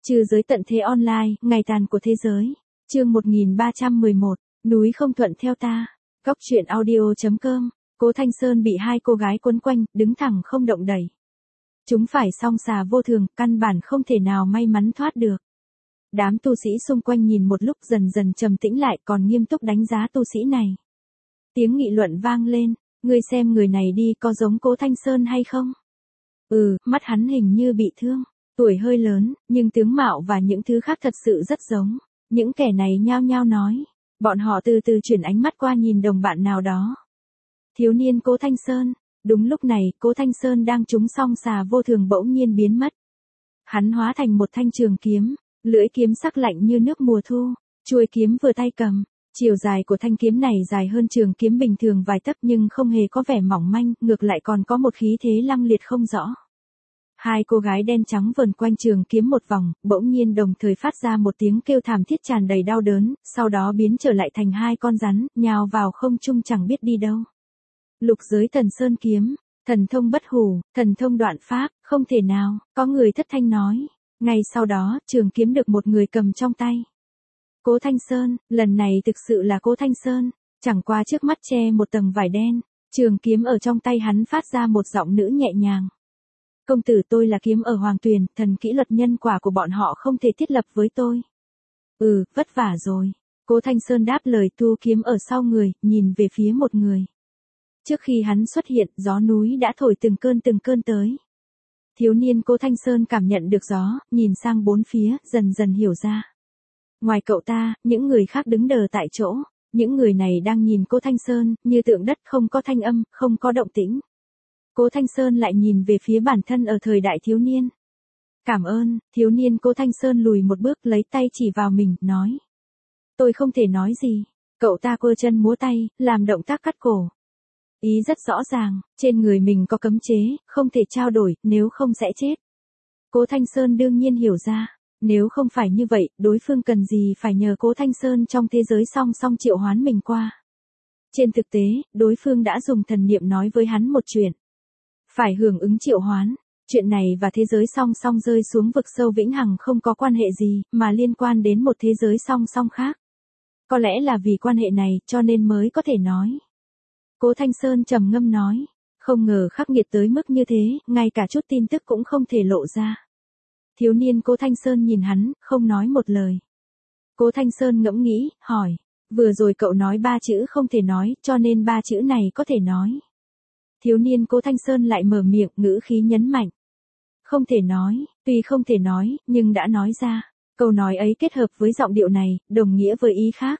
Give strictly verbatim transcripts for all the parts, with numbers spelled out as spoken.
Trừ giới tận thế online, ngày tàn của thế giới. Chương một nghìn ba trăm mười một, núi không thuận theo ta. Góc truyện audio chấm com. Cố Thanh Sơn bị hai cô gái quấn quanh, đứng thẳng không động đậy. Chúng phải song xà vô thường, căn bản không thể nào may mắn thoát được. Đám tu sĩ xung quanh nhìn một lúc dần dần trầm tĩnh lại, còn nghiêm túc đánh giá tu sĩ này. Tiếng nghị luận vang lên, ngươi xem người này đi có giống Cố Thanh Sơn hay không? Ừ, mắt hắn hình như bị thương, tuổi hơi lớn, nhưng tướng mạo và những thứ khác thật sự rất giống. Những kẻ này nhao nhao nói, bọn họ từ từ chuyển ánh mắt qua nhìn đồng bạn nào đó. Thiếu niên Cố Thanh Sơn. Đúng lúc này, Cố Thanh Sơn đang trúng song xà vô thường bỗng nhiên biến mất. Hắn hóa thành một thanh trường kiếm, lưỡi kiếm sắc lạnh như nước mùa thu, chuôi kiếm vừa tay cầm. Chiều dài của thanh kiếm này dài hơn trường kiếm bình thường vài tấc nhưng không hề có vẻ mỏng manh, ngược lại còn có một khí thế lăng liệt không rõ. Hai cô gái đen trắng vờn quanh trường kiếm một vòng, bỗng nhiên đồng thời phát ra một tiếng kêu thảm thiết tràn đầy đau đớn, sau đó biến trở lại thành hai con rắn, nhào vào không trung chẳng biết đi đâu. Lục giới thần sơn kiếm, thần thông bất hủ, thần thông đoạn pháp, không thể nào, có người thất thanh nói. Ngay sau đó, trường kiếm được một người cầm trong tay. Cố Thanh Sơn, lần này thực sự là Cố Thanh Sơn, chẳng qua trước mắt che một tầng vải đen, trường kiếm ở trong tay hắn phát ra một giọng nữ nhẹ nhàng. Công tử, tôi là kiếm ở Hoàng Tuyền, thần kỹ luật nhân quả của bọn họ không thể thiết lập với tôi. Ừ, vất vả rồi. Cố Thanh Sơn đáp lời, thu kiếm ở sau người, nhìn về phía một người. Trước khi hắn xuất hiện, gió núi đã thổi từng cơn từng cơn tới. Thiếu niên Cố Thanh Sơn cảm nhận được gió, nhìn sang bốn phía, dần dần hiểu ra. Ngoài cậu ta, những người khác đứng đờ tại chỗ, những người này đang nhìn Cố Thanh Sơn, như tượng đất không có thanh âm, không có động tĩnh. Cố Thanh Sơn lại nhìn về phía bản thân ở thời đại thiếu niên. Cảm ơn, thiếu niên Cố Thanh Sơn lùi một bước lấy tay chỉ vào mình, nói. Tôi không thể nói gì. Cậu ta quơ chân múa tay, làm động tác cắt cổ. Ý rất rõ ràng, trên người mình có cấm chế, không thể trao đổi, nếu không sẽ chết. Cố Thanh Sơn đương nhiên hiểu ra, nếu không phải như vậy, đối phương cần gì phải nhờ Cố Thanh Sơn trong thế giới song song triệu hoán mình qua. Trên thực tế, đối phương đã dùng thần niệm nói với hắn một chuyện. Phải hưởng ứng triệu hoán, chuyện này và thế giới song song rơi xuống vực sâu vĩnh hằng không có quan hệ gì, mà liên quan đến một thế giới song song khác. Có lẽ là vì quan hệ này, cho nên mới có thể nói. Cố Thanh Sơn trầm ngâm nói, không ngờ khắc nghiệt tới mức như thế, ngay cả chút tin tức cũng không thể lộ ra. Thiếu niên Cố Thanh Sơn nhìn hắn, không nói một lời. Cố Thanh Sơn ngẫm nghĩ, hỏi, vừa rồi cậu nói ba chữ không thể nói, cho nên ba chữ này có thể nói. Thiếu niên Cố Thanh Sơn lại mở miệng, ngữ khí nhấn mạnh. Không thể nói, tuy không thể nói, nhưng đã nói ra. Câu nói ấy kết hợp với giọng điệu này, đồng nghĩa với ý khác.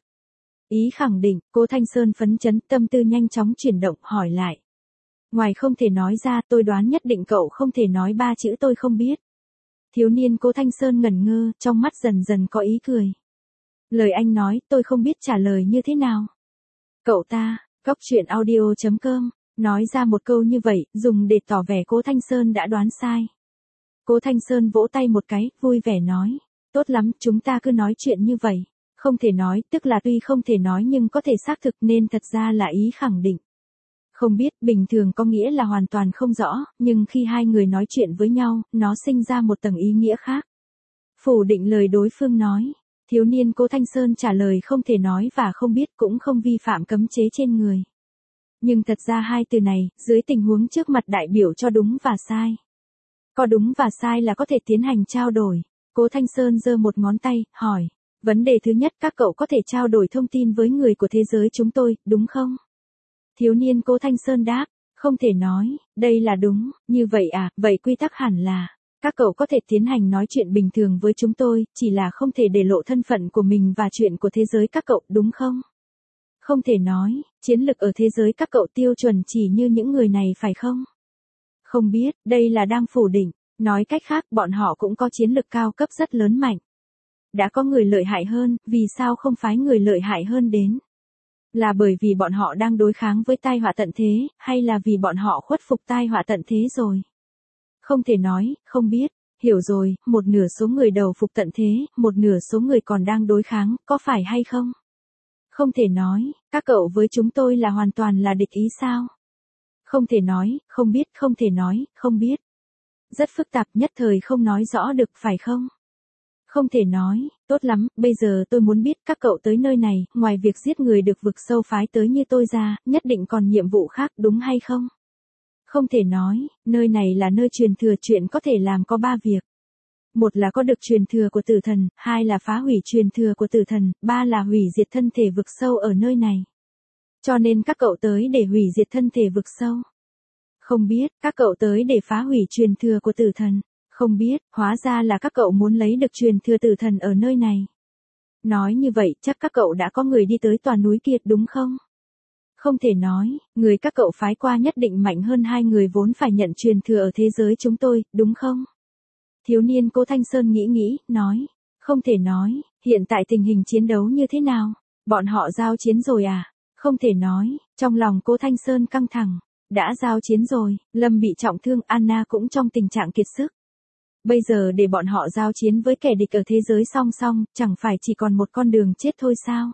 Ý khẳng định, Cố Thanh Sơn phấn chấn, tâm tư nhanh chóng chuyển động, hỏi lại. Ngoài không thể nói ra, tôi đoán nhất định cậu không thể nói ba chữ tôi không biết. Thiếu niên Cố Thanh Sơn ngẩn ngơ, trong mắt dần dần có ý cười. Lời anh nói, tôi không biết trả lời như thế nào. Cậu ta, góc truyện audio chấm com, nói ra một câu như vậy, dùng để tỏ vẻ Cố Thanh Sơn đã đoán sai. Cố Thanh Sơn vỗ tay một cái, vui vẻ nói. Tốt lắm, chúng ta cứ nói chuyện như vậy. Không thể nói, tức là tuy không thể nói nhưng có thể xác thực nên thật ra là ý khẳng định. Không biết, bình thường có nghĩa là hoàn toàn không rõ, nhưng khi hai người nói chuyện với nhau, nó sinh ra một tầng ý nghĩa khác. Phủ định lời đối phương nói, thiếu niên Cố Thanh Sơn trả lời không thể nói và không biết cũng không vi phạm cấm chế trên người. Nhưng thật ra hai từ này, dưới tình huống trước mặt đại biểu cho đúng và sai. Có đúng và sai là có thể tiến hành trao đổi. Cố Thanh Sơn giơ một ngón tay, hỏi. Vấn đề thứ nhất, các cậu có thể trao đổi thông tin với người của thế giới chúng tôi, đúng không? Thiếu niên Cố Thanh Sơn đáp, không thể nói, đây là đúng, như vậy à, vậy quy tắc hẳn là, các cậu có thể tiến hành nói chuyện bình thường với chúng tôi, chỉ là không thể để lộ thân phận của mình và chuyện của thế giới các cậu, đúng không? Không thể nói, chiến lực ở thế giới các cậu tiêu chuẩn chỉ như những người này phải không? Không biết, đây là đang phủ định, nói cách khác bọn họ cũng có chiến lực cao cấp rất lớn mạnh. Đã có người lợi hại hơn, vì sao không phái người lợi hại hơn đến? Là bởi vì bọn họ đang đối kháng với tai họa tận thế, hay là vì bọn họ khuất phục tai họa tận thế rồi? Không thể nói, không biết, hiểu rồi, một nửa số người đầu phục tận thế, một nửa số người còn đang đối kháng, có phải hay không? Không thể nói, các cậu với chúng tôi là hoàn toàn là địch ý sao? Không thể nói, không biết, không thể nói, không biết. Rất phức tạp, nhất thời không nói rõ được, phải không? Không thể nói, tốt lắm, bây giờ tôi muốn biết các cậu tới nơi này, ngoài việc giết người được vực sâu phái tới như tôi ra, nhất định còn nhiệm vụ khác đúng hay không? Không thể nói, nơi này là nơi truyền thừa, chuyện có thể làm có ba việc. Một là có được truyền thừa của tử thần, hai là phá hủy truyền thừa của tử thần, ba là hủy diệt thân thể vực sâu ở nơi này. Cho nên các cậu tới để hủy diệt thân thể vực sâu. Không biết, các cậu tới để phá hủy truyền thừa của tử thần. Không biết, hóa ra là các cậu muốn lấy được truyền thừa tử thần ở nơi này. Nói như vậy, chắc các cậu đã có người đi tới tòa núi kia đúng không? Không thể nói, người các cậu phái qua nhất định mạnh hơn hai người vốn phải nhận truyền thừa ở thế giới chúng tôi, đúng không? Thiếu niên Cố Thanh Sơn nghĩ nghĩ, nói. Không thể nói, hiện tại tình hình chiến đấu như thế nào? Bọn họ giao chiến rồi à? Không thể nói, trong lòng Cố Thanh Sơn căng thẳng. Đã giao chiến rồi, Lâm bị trọng thương, Anna cũng trong tình trạng kiệt sức. Bây giờ để bọn họ giao chiến với kẻ địch ở thế giới song song, chẳng phải chỉ còn một con đường chết thôi sao?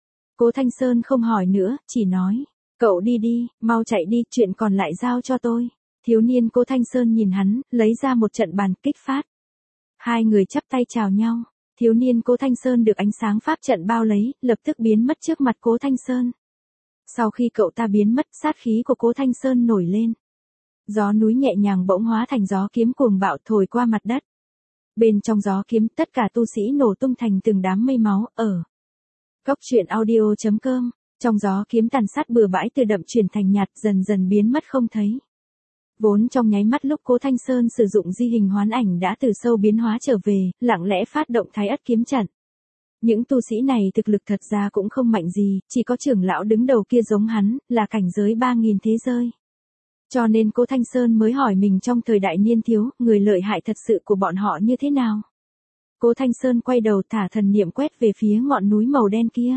Cố Thanh Sơn không hỏi nữa, chỉ nói. Cậu đi đi, mau chạy đi, chuyện còn lại giao cho tôi. Thiếu niên Cố Thanh Sơn nhìn hắn, lấy ra một trận bàn kích phát. Hai người chắp tay chào nhau. Thiếu niên Cố Thanh Sơn được ánh sáng pháp trận bao lấy, lập tức biến mất trước mặt Cố Thanh Sơn. Sau khi cậu ta biến mất, sát khí của Cố Thanh Sơn nổi lên. Gió núi nhẹ nhàng bỗng hóa thành gió kiếm cuồng bạo thổi qua mặt đất. Bên trong gió kiếm, tất cả tu sĩ nổ tung thành từng đám mây máu, ở Góc truyện audio chấm com, trong gió kiếm tàn sát bừa bãi từ đậm chuyển thành nhạt, dần dần biến mất không thấy. Vốn trong nháy mắt lúc Cố Thanh Sơn sử dụng di hình hoán ảnh đã từ sâu biến hóa trở về, lặng lẽ phát động Thái Ất kiếm trận. Những tu sĩ này thực lực thật ra cũng không mạnh gì, chỉ có trưởng lão đứng đầu kia giống hắn, là cảnh giới ba nghìn thế giới. Cho nên Cố Thanh Sơn mới hỏi mình trong thời đại niên thiếu, người lợi hại thật sự của bọn họ như thế nào. Cố Thanh Sơn quay đầu thả thần niệm quét về phía ngọn núi màu đen kia.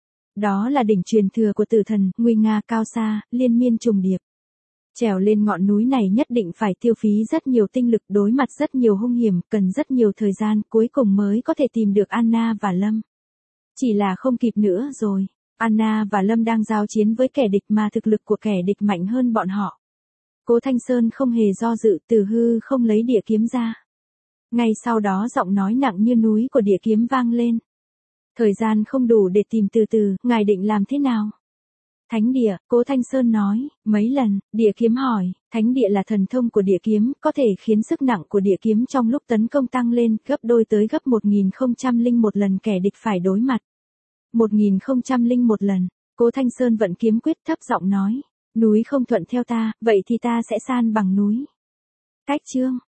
Đó là đỉnh truyền thừa của tử thần, nguy nga cao xa, liên miên trùng điệp. Trèo lên ngọn núi này nhất định phải tiêu phí rất nhiều tinh lực, đối mặt rất nhiều hung hiểm, cần rất nhiều thời gian, cuối cùng mới có thể tìm được Anna và Lâm. Chỉ là không kịp nữa rồi. Anna và Lâm đang giao chiến với kẻ địch mà thực lực của kẻ địch mạnh hơn bọn họ. Cố Thanh Sơn không hề do dự, từ hư không lấy địa kiếm ra. Ngay sau đó giọng nói nặng như núi của địa kiếm vang lên. Thời gian không đủ để tìm, từ từ, ngài định làm thế nào? Thánh địa, Cố Thanh Sơn nói, mấy lần, địa kiếm hỏi, thánh địa là thần thông của địa kiếm, có thể khiến sức nặng của địa kiếm trong lúc tấn công tăng lên, gấp đôi tới gấp một nghìn không trăm lẻ một lần kẻ địch phải đối mặt. một nghìn không trăm lẻ một lần, Cố Thanh Sơn vận kiếm quyết thấp giọng nói, núi không thuận theo ta, vậy thì ta sẽ san bằng núi. Cách chương